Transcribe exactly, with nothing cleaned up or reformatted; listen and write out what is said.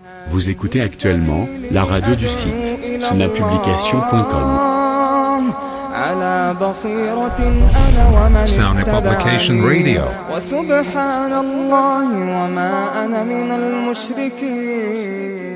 Vous écoutez actuellement la radio du site sunapublication point com. Sound Publication Radio. وسبحان الله وما أنا من المشركين.